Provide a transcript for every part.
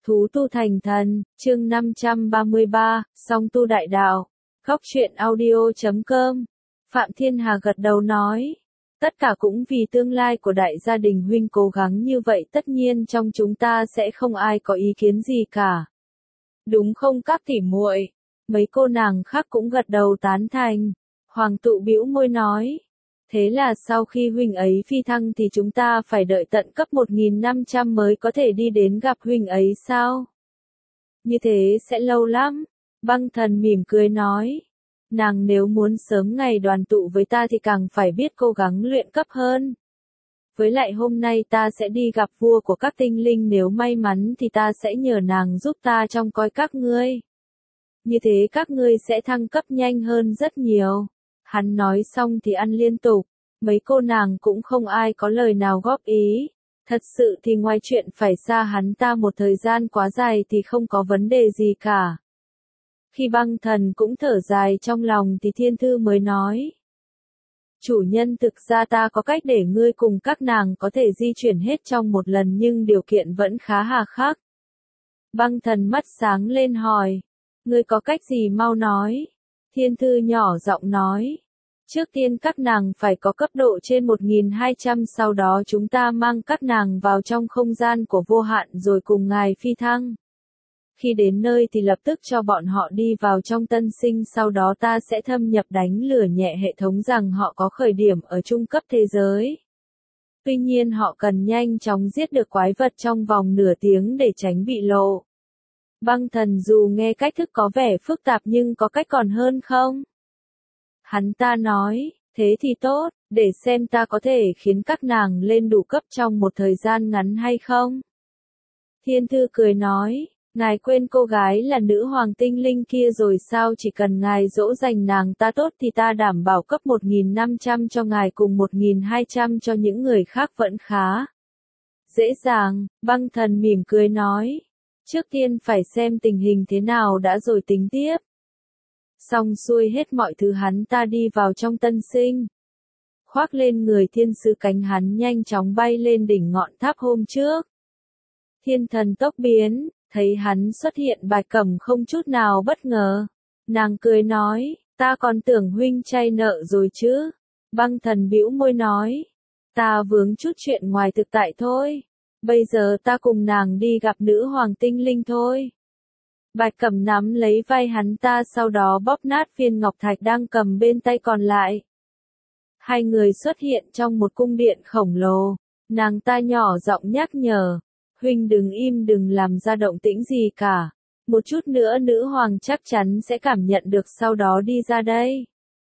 Thú tu thành thần, chương 533, song tu đại đạo. Góc truyện audio.com. Phạm Thiên Hà gật đầu nói. Tất cả cũng vì tương lai của đại gia đình huynh cố gắng như vậy tất nhiên trong chúng ta sẽ không ai có ý kiến gì cả. Đúng không các tỉ muội? Mấy cô nàng khác cũng gật đầu tán thành. Hoàng tụ bĩu môi nói. Thế là sau khi huynh ấy phi thăng thì chúng ta phải đợi tận cấp 1500 mới có thể đi đến gặp huynh ấy sao? Như thế sẽ lâu lắm. Băng thần mỉm cười nói. Nàng nếu muốn sớm ngày đoàn tụ với ta thì càng phải biết cố gắng luyện cấp hơn. Với lại hôm nay ta sẽ đi gặp vua của các tinh linh, nếu may mắn thì ta sẽ nhờ nàng giúp ta trông coi các ngươi. Như thế các ngươi sẽ thăng cấp nhanh hơn rất nhiều. Hắn nói xong thì ăn liên tục, mấy cô nàng cũng không ai có lời nào góp ý. Thật sự thì ngoài chuyện phải xa hắn ta một thời gian quá dài thì không có vấn đề gì cả. Khi băng thần cũng thở dài trong lòng thì thiên thư mới nói. Chủ nhân, thực ra ta có cách để ngươi cùng các nàng có thể di chuyển hết trong một lần nhưng điều kiện vẫn khá hà khắc. Băng thần mắt sáng lên hỏi. Ngươi có cách gì mau nói. Thiên thư nhỏ giọng nói. Trước tiên các nàng phải có cấp độ trên 1200, sau đó chúng ta mang các nàng vào trong không gian của vô hạn rồi cùng ngài phi thăng. Khi đến nơi thì lập tức cho bọn họ đi vào trong tân sinh, sau đó ta sẽ thâm nhập đánh lửa nhẹ hệ thống rằng họ có khởi điểm ở trung cấp thế giới. Tuy nhiên họ cần nhanh chóng giết được quái vật trong vòng nửa tiếng để tránh bị lộ. Băng thần dù nghe cách thức có vẻ phức tạp nhưng có cách còn hơn không? Hắn ta nói, thế thì tốt, để xem ta có thể khiến các nàng lên đủ cấp trong một thời gian ngắn hay không? Thiên thư cười nói, ngài quên cô gái là nữ hoàng tinh linh kia rồi sao? Chỉ cần ngài dỗ dành nàng ta tốt thì ta đảm bảo cấp 1500 cho ngài cùng 1200 cho những người khác vẫn khá. Dễ dàng, băng thần mỉm cười nói. Trước tiên phải xem tình hình thế nào đã rồi tính tiếp. Xong xuôi hết mọi thứ hắn ta đi vào trong tân sinh. Khoác lên người thiên sứ cánh hắn nhanh chóng bay lên đỉnh ngọn tháp hôm trước. Thiên thần tốc biến, thấy hắn xuất hiện Bạch Cẩm không chút nào bất ngờ. Nàng cười nói, ta còn tưởng huynh chay nợ rồi chứ. Băng thần bĩu môi nói, ta vướng chút chuyện ngoài thực tại thôi. Bây giờ ta cùng nàng đi gặp nữ hoàng tinh linh thôi. Bạch Cẩm nắm lấy vai hắn ta sau đó bóp nát viên ngọc thạch đang cầm bên tay còn lại. Hai người xuất hiện trong một cung điện khổng lồ. Nàng ta nhỏ giọng nhắc nhở. Huynh đừng im, đừng làm ra động tĩnh gì cả. Một chút nữa nữ hoàng chắc chắn sẽ cảm nhận được, sau đó đi ra đây.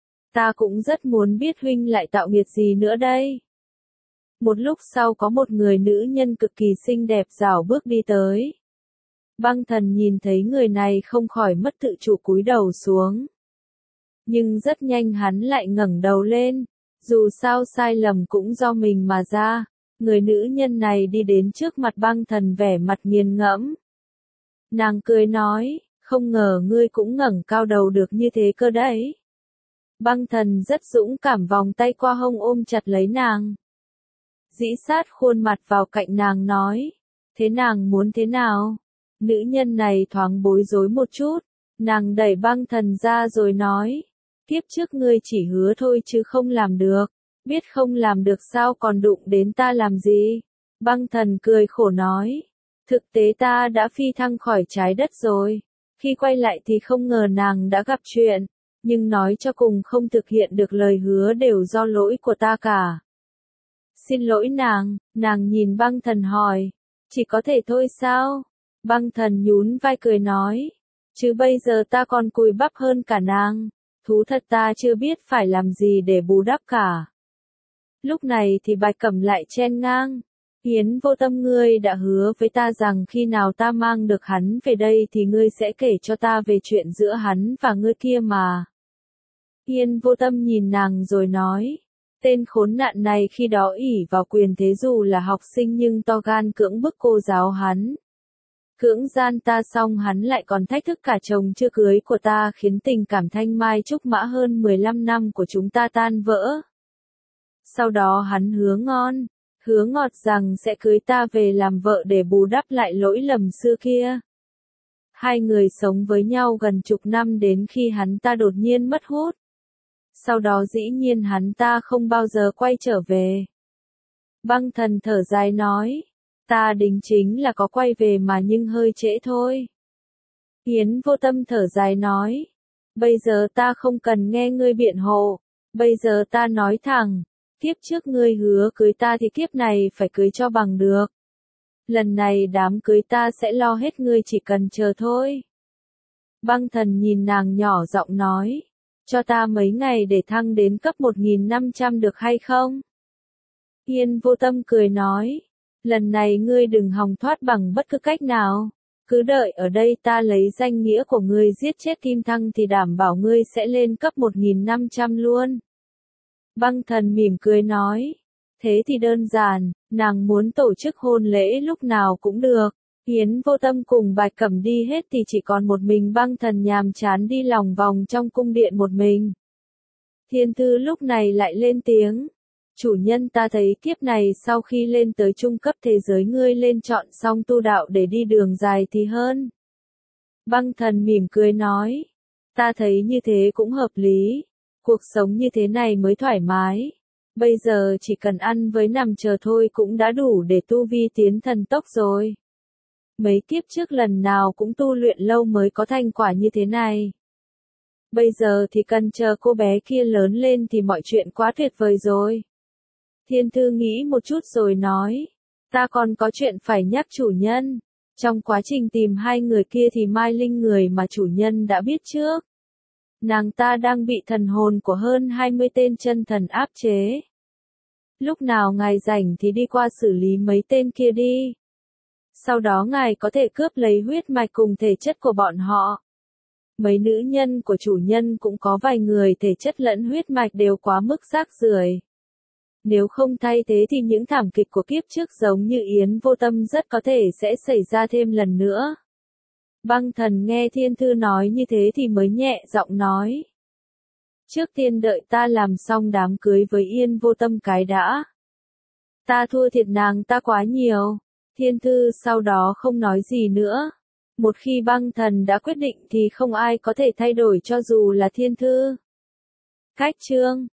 Ta cũng rất muốn biết huynh lại tạo nghiệt gì nữa đây. Một lúc sau có một người nữ nhân cực kỳ xinh đẹp rảo bước đi tới. Băng thần nhìn thấy người này không khỏi mất tự chủ cúi đầu xuống. Nhưng rất nhanh hắn lại ngẩng đầu lên. Dù sao sai lầm cũng do mình mà ra. Người nữ nhân này đi đến trước mặt băng thần vẻ mặt nghiền ngẫm. Nàng cười nói, không ngờ ngươi cũng ngẩng cao đầu được như thế cơ đấy. Băng thần rất dũng cảm vòng tay qua hông ôm chặt lấy nàng. Dĩ sát khuôn mặt vào cạnh nàng nói, thế nàng muốn thế nào? Nữ nhân này thoáng bối rối một chút, nàng đẩy băng thần ra rồi nói, kiếp trước ngươi chỉ hứa thôi chứ không làm được, biết không làm được sao còn đụng đến ta làm gì? Băng thần cười khổ nói, thực tế ta đã phi thăng khỏi trái đất rồi, khi quay lại thì không ngờ nàng đã gặp chuyện, nhưng nói cho cùng không thực hiện được lời hứa đều do lỗi của ta cả. Xin lỗi nàng nhìn băng thần hỏi, chỉ có thể thôi sao? Băng thần nhún vai cười nói, chứ bây giờ ta còn cùi bắp hơn cả nàng, thú thật ta chưa biết phải làm gì để bù đắp cả. Lúc này thì Bạch Cẩm lại chen ngang, Hiến Vô Tâm, ngươi đã hứa với ta rằng khi nào ta mang được hắn về đây thì ngươi sẽ kể cho ta về chuyện giữa hắn và ngươi kia mà. Hiến Vô Tâm nhìn nàng rồi nói, tên khốn nạn này khi đó ỷ vào quyền thế dù là học sinh nhưng to gan cưỡng bức cô giáo hắn. Cưỡng gian ta xong hắn lại còn thách thức cả chồng chưa cưới của ta, khiến tình cảm thanh mai trúc mã hơn 15 năm của chúng ta tan vỡ. Sau đó hắn hứa ngon, hứa ngọt rằng sẽ cưới ta về làm vợ để bù đắp lại lỗi lầm xưa kia. Hai người sống với nhau gần chục năm đến khi hắn ta đột nhiên mất hút. Sau đó dĩ nhiên hắn ta không bao giờ quay trở về. Băng Thần thở dài nói, ta đính chính là có quay về mà nhưng hơi trễ thôi. Yến Vô Tâm thở dài nói, bây giờ ta không cần nghe ngươi biện hộ, bây giờ ta nói thẳng, kiếp trước ngươi hứa cưới ta thì kiếp này phải cưới cho bằng được. Lần này đám cưới ta sẽ lo hết, ngươi chỉ cần chờ thôi. Băng Thần nhìn nàng nhỏ giọng nói, cho ta mấy ngày để thăng đến cấp 1500 được hay không? Yến Vô Tâm cười nói, lần này ngươi đừng hòng thoát bằng bất cứ cách nào. Cứ đợi ở đây, ta lấy danh nghĩa của ngươi giết chết Kim Thăng thì đảm bảo ngươi sẽ lên cấp 1500 luôn. Băng Thần mỉm cười nói, thế thì đơn giản, nàng muốn tổ chức hôn lễ lúc nào cũng được. Yến Vô Tâm cùng Bạch Cẩm đi hết thì chỉ còn một mình Băng Thần nhàm chán đi lòng vòng trong cung điện một mình. Thiên Thư lúc này lại lên tiếng, chủ nhân, ta thấy kiếp này sau khi lên tới trung cấp thế giới ngươi lên chọn xong tu đạo để đi đường dài thì hơn. Băng Thần mỉm cười nói, ta thấy như thế cũng hợp lý, cuộc sống như thế này mới thoải mái. Bây giờ chỉ cần ăn với nằm chờ thôi cũng đã đủ để tu vi tiến thần tốc rồi. Mấy kiếp trước lần nào cũng tu luyện lâu mới có thành quả như thế này. Bây giờ thì cần chờ cô bé kia lớn lên thì mọi chuyện quá tuyệt vời rồi. Thiên Thư nghĩ một chút rồi nói, ta còn có chuyện phải nhắc chủ nhân. Trong quá trình tìm hai người kia thì Mai Linh, người mà chủ nhân đã biết trước, nàng ta đang bị thần hồn của hơn 20 tên chân thần áp chế. Lúc nào ngài rảnh thì đi qua xử lý mấy tên kia đi. Sau đó ngài có thể cướp lấy huyết mạch cùng thể chất của bọn họ. Mấy nữ nhân của chủ nhân cũng có vài người thể chất lẫn huyết mạch đều quá mức rác rưởi. Nếu không thay thế thì những thảm kịch của kiếp trước giống như Yến Vô Tâm rất có thể sẽ xảy ra thêm lần nữa. Băng Thần nghe Thiên Thư nói như thế thì mới nhẹ giọng nói, trước tiên đợi ta làm xong đám cưới với Yến Vô Tâm cái đã. Ta thua thiệt nàng ta quá nhiều. Thiên Thư sau đó không nói gì nữa. Một khi Băng Thần đã quyết định thì không ai có thể thay đổi cho dù là Thiên Thư. Cách chương